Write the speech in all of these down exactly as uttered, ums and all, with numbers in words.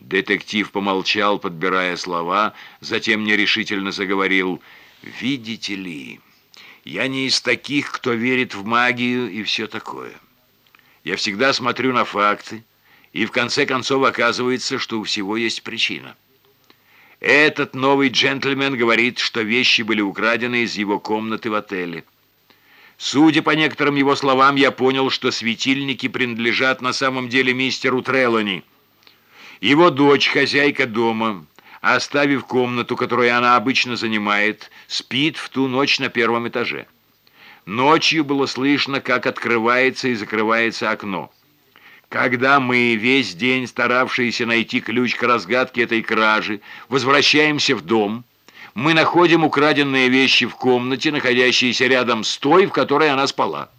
Детектив помолчал, подбирая слова, затем нерешительно заговорил. «Видите ли, я не из таких, кто верит в магию и все такое. Я всегда смотрю на факты, и в конце концов оказывается, что у всего есть причина. Этот новый джентльмен говорит, что вещи были украдены из его комнаты в отеле. Судя по некоторым его словам, я понял, что светильники принадлежат на самом деле мистеру Трелани. Его дочь, хозяйка дома, оставив комнату, которую она обычно занимает, спит в ту ночь на первом этаже. Ночью было слышно, как открывается и закрывается окно. Когда мы, весь день старавшиеся найти ключ к разгадке этой кражи, возвращаемся в дом, мы находим украденные вещи в комнате, находящейся рядом с той, в которой она спала».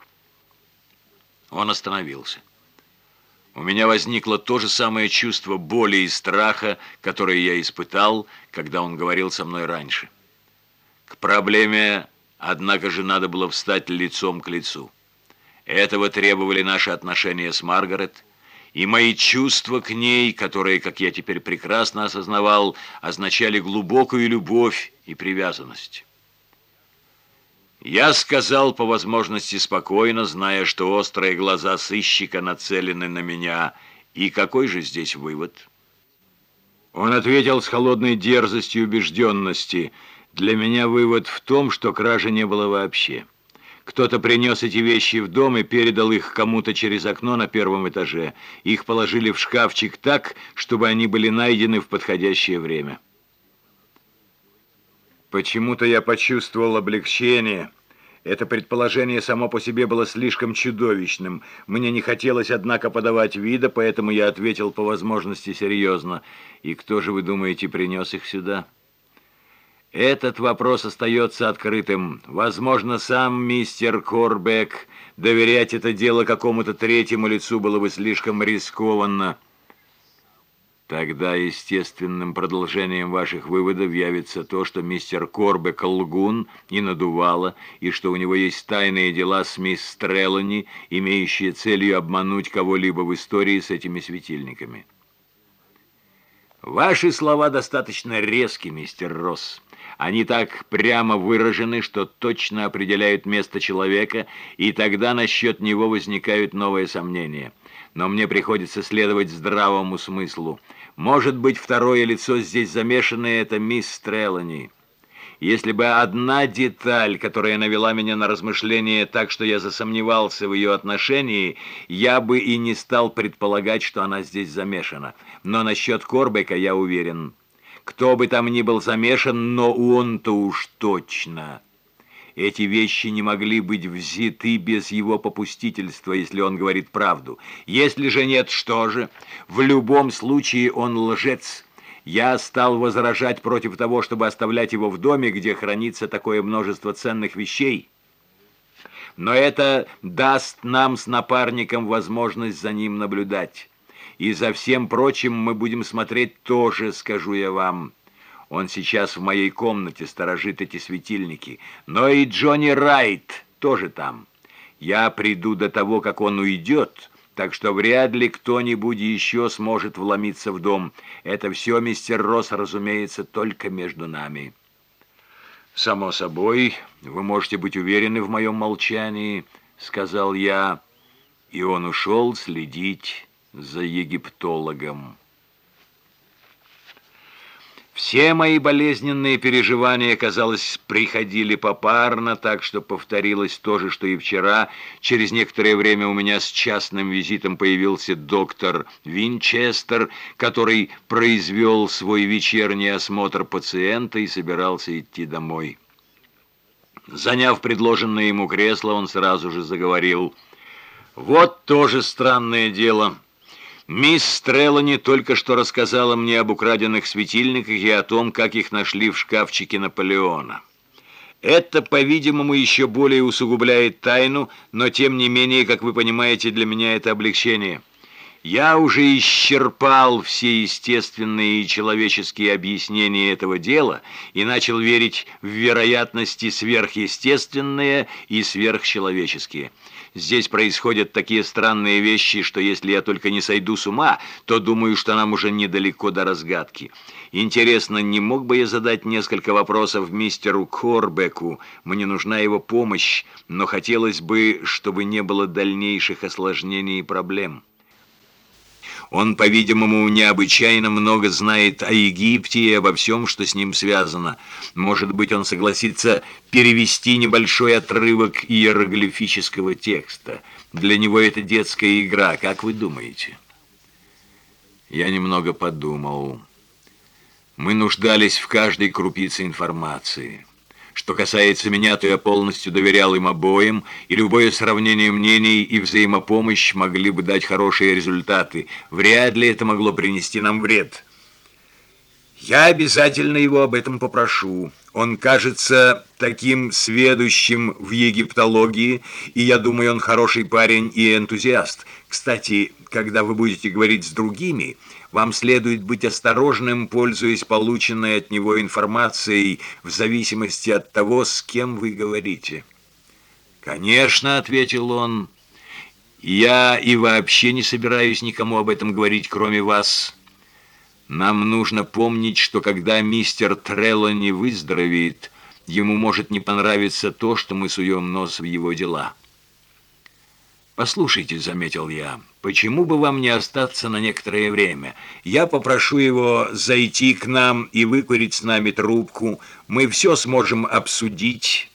Он остановился. У меня возникло то же самое чувство боли и страха, которое я испытал, когда он говорил со мной раньше. К проблеме, однако же, надо было встать лицом к лицу. Этого требовали наши отношения с Маргарет, и мои чувства к ней, которые, как я теперь прекрасно осознавал, означали глубокую любовь и привязанность. Я сказал по возможности спокойно, зная, что острые глаза сыщика нацелены на меня. И какой же здесь вывод? Он ответил с холодной дерзостью и убежденности. Для меня вывод в том, что кражи не было вообще. Кто-то принес эти вещи в дом и передал их кому-то через окно на первом этаже. Их положили в шкафчик так, чтобы они были найдены в подходящее время. Почему-то я почувствовал облегчение. Это предположение само по себе было слишком чудовищным. Мне не хотелось, однако, подавать вида, поэтому я ответил по возможности серьезно. «И кто же, вы думаете, принес их сюда?» Этот вопрос остается открытым. Возможно, сам мистер Корбек. Доверять это дело какому-то третьему лицу было бы слишком рискованно. Тогда естественным продолжением ваших выводов явится то, что мистер Корбек лгун и надувало, и что у него есть тайные дела с мисс Трелани, имеющие целью обмануть кого-либо в истории с этими светильниками. Ваши слова достаточно резки, мистер Росс. Они так прямо выражены, что точно определяют место человека, и тогда насчет него возникают новые сомнения. Но мне приходится следовать здравому смыслу. Может быть, второе лицо здесь замешанное — это мисс Трелани. Если бы одна деталь, которая навела меня на размышления так, что я засомневался в ее отношении, я бы и не стал предполагать, что она здесь замешана. Но насчет Корбека я уверен. Кто бы там ни был замешан, но он-то уж точно. Эти вещи не могли быть взяты без его попустительства, если он говорит правду. Если же нет, что же? В любом случае он лжец. Я стал возражать против того, чтобы оставлять его в доме, где хранится такое множество ценных вещей. Но это даст нам с напарником возможность за ним наблюдать. И за всем прочим мы будем смотреть тоже, скажу я вам. Он сейчас в моей комнате сторожит эти светильники. Но и Джонни Райт тоже там. Я приду до того, как он уйдет, так что вряд ли кто-нибудь еще сможет вломиться в дом. Это все, мистер Росс, разумеется, только между нами. «Само собой, вы можете быть уверены в моем молчании», — сказал я, и он ушел следить за египтологом. Все мои болезненные переживания, казалось, приходили попарно, так что повторилось то же, что и вчера. Через некоторое время у меня с частным визитом появился доктор Винчестер, который произвел свой вечерний осмотр пациента и собирался идти домой. Заняв предложенное ему кресло, он сразу же заговорил. «Вот тоже странное дело. Мисс Трелани только что рассказала мне об украденных светильниках и о том, как их нашли в шкафчике Наполеона. Это, по-видимому, еще более усугубляет тайну, но, тем не менее, как вы понимаете, для меня это облегчение. Я уже исчерпал все естественные и человеческие объяснения этого дела и начал верить в вероятности сверхъестественные и сверхчеловеческие. Здесь происходят такие странные вещи, что если я только не сойду с ума, то думаю, что нам уже недалеко до разгадки. Интересно, не мог бы я задать несколько вопросов мистеру Корбеку? Мне нужна его помощь, но хотелось бы, чтобы не было дальнейших осложнений и проблем. Он, по-видимому, необычайно много знает о Египте и обо всем, что с ним связано. Может быть, он согласится перевести небольшой отрывок иероглифического текста. Для него это детская игра, как вы думаете? Я немного подумал. Мы нуждались в каждой крупице информации. Что касается меня, то я полностью доверял им обоим, и любое сравнение мнений и взаимопомощь могли бы дать хорошие результаты. Вряд ли это могло принести нам вред. Я обязательно его об этом попрошу. Он кажется таким сведущим в египтологии, и я думаю, он хороший парень и энтузиаст. Кстати, когда вы будете говорить с другими, вам следует быть осторожным, пользуясь полученной от него информацией, в зависимости от того, с кем вы говорите. «Конечно», — ответил он, — «я и вообще не собираюсь никому об этом говорить, кроме вас. Нам нужно помнить, что когда мистер Трелони выздоровеет, ему может не понравиться то, что мы суем нос в его дела». «Послушайте», — заметил я, — «почему бы вам не остаться на некоторое время? Я попрошу его зайти к нам и выкурить с нами трубку. Мы все сможем обсудить».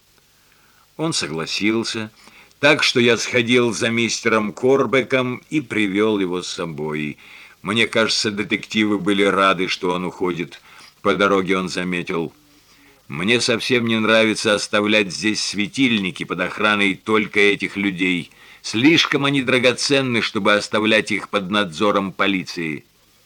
Он согласился, так что я сходил за мистером Корбеком и привел его с собой. Мне кажется, детективы были рады, что он уходит. По дороге он заметил: «Мне совсем не нравится оставлять здесь светильники под охраной только этих людей. Слишком они драгоценны, чтобы оставлять их под надзором полиции».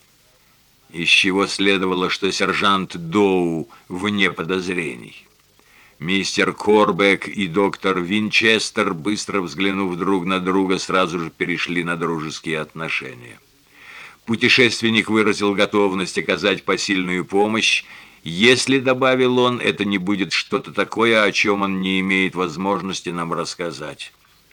Из чего следовало, что сержант Доу вне подозрений. Мистер Корбек и доктор Винчестер, быстро взглянув друг на друга, сразу же перешли на дружеские отношения. Путешественник выразил готовность оказать посильную помощь, если, добавил он, это не будет что-то такое, о чем он не имеет возможности нам рассказать.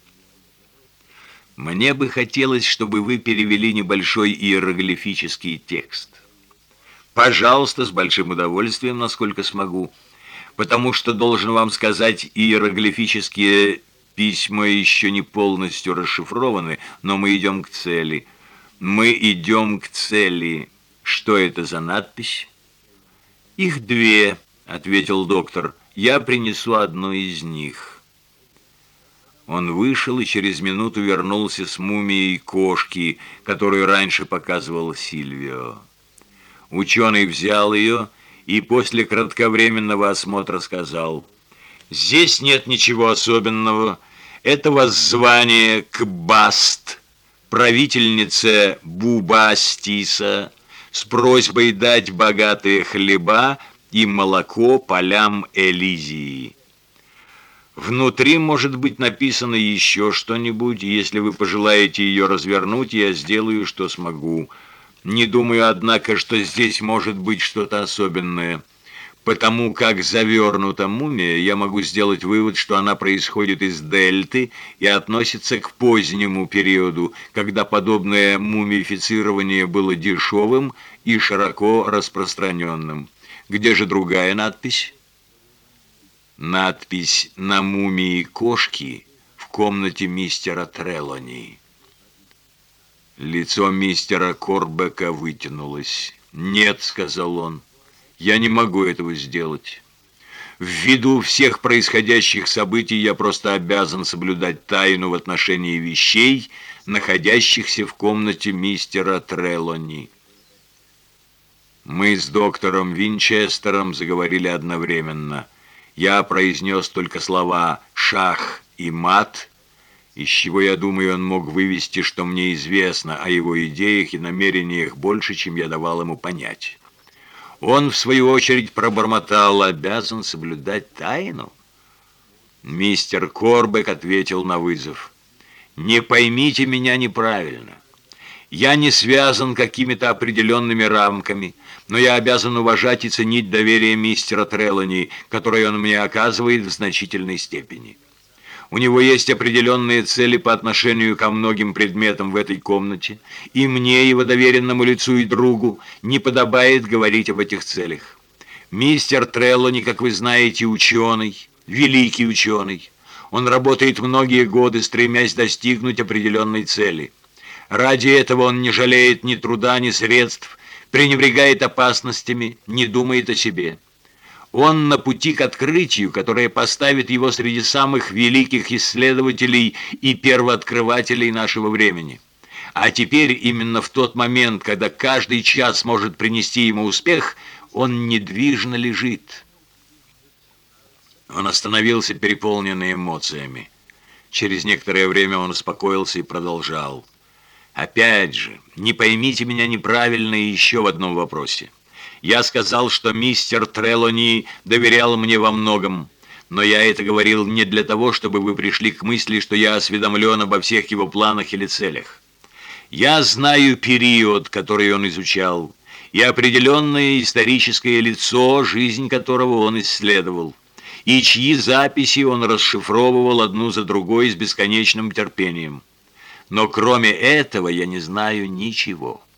«Мне бы хотелось, чтобы вы перевели небольшой иероглифический текст». «Пожалуйста, с большим удовольствием, насколько смогу. Потому что, должен вам сказать, иероглифические письма еще не полностью расшифрованы, но мы идем к цели. Мы идем к цели. Что это за надпись?» «Их две», — ответил доктор. «Я принесу одну из них». Он вышел и через минуту вернулся с мумией кошки, которую раньше показывал Сильвио. Ученый взял ее и после кратковременного осмотра сказал: «Здесь нет ничего особенного. Это воззвание к Баст, правительнице Бубастиса, с просьбой дать богатые хлеба и молоко полям Элизии. Внутри может быть написано еще что-нибудь, и если вы пожелаете ее развернуть, я сделаю, что смогу. Не думаю, однако, что здесь может быть что-то особенное. Потому как завернута мумия, я могу сделать вывод, что она происходит из дельты и относится к позднему периоду, когда подобное мумифицирование было дешевым и широко распространенным. Где же другая надпись?» Надпись на мумии кошки в комнате мистера Трелони. Лицо мистера Корбека вытянулось. «Нет», — сказал он, — «я не могу этого сделать. Ввиду всех происходящих событий я просто обязан соблюдать тайну в отношении вещей, находящихся в комнате мистера Трелони». Мы с доктором Винчестером заговорили одновременно. Я произнес только слова «шах» и «мат», из чего, я думаю, он мог вывести, что мне известно о его идеях и намерениях больше, чем я давал ему понять. Он, в свою очередь, пробормотал: «Обязан соблюдать тайну». Мистер Корбек ответил на вызов: «Не поймите меня неправильно. Я не связан какими-то определенными рамками, но я обязан уважать и ценить доверие мистера Трелони, которое он мне оказывает в значительной степени. У него есть определенные цели по отношению ко многим предметам в этой комнате, и мне, его доверенному лицу и другу, не подобает говорить об этих целях. Мистер Треллони, как вы знаете, ученый, великий ученый. Он работает многие годы, стремясь достигнуть определенной цели. Ради этого он не жалеет ни труда, ни средств, пренебрегает опасностями, не думает о себе. Он на пути к открытию, которое поставит его среди самых великих исследователей и первооткрывателей нашего времени. А теперь, именно в тот момент, когда каждый час может принести ему успех, он недвижно лежит. Он остановился, переполненный эмоциями. Через некоторое время он успокоился и продолжал. «Опять же, не поймите меня неправильно и еще в одном вопросе. Я сказал, что мистер Треллони доверял мне во многом, но я это говорил не для того, чтобы вы пришли к мысли, что я осведомлен обо всех его планах или целях. Я знаю период, который он изучал, и определенное историческое лицо, жизнь которого он исследовал, и чьи записи он расшифровывал одну за другой с бесконечным терпением. Но кроме этого я не знаю ничего».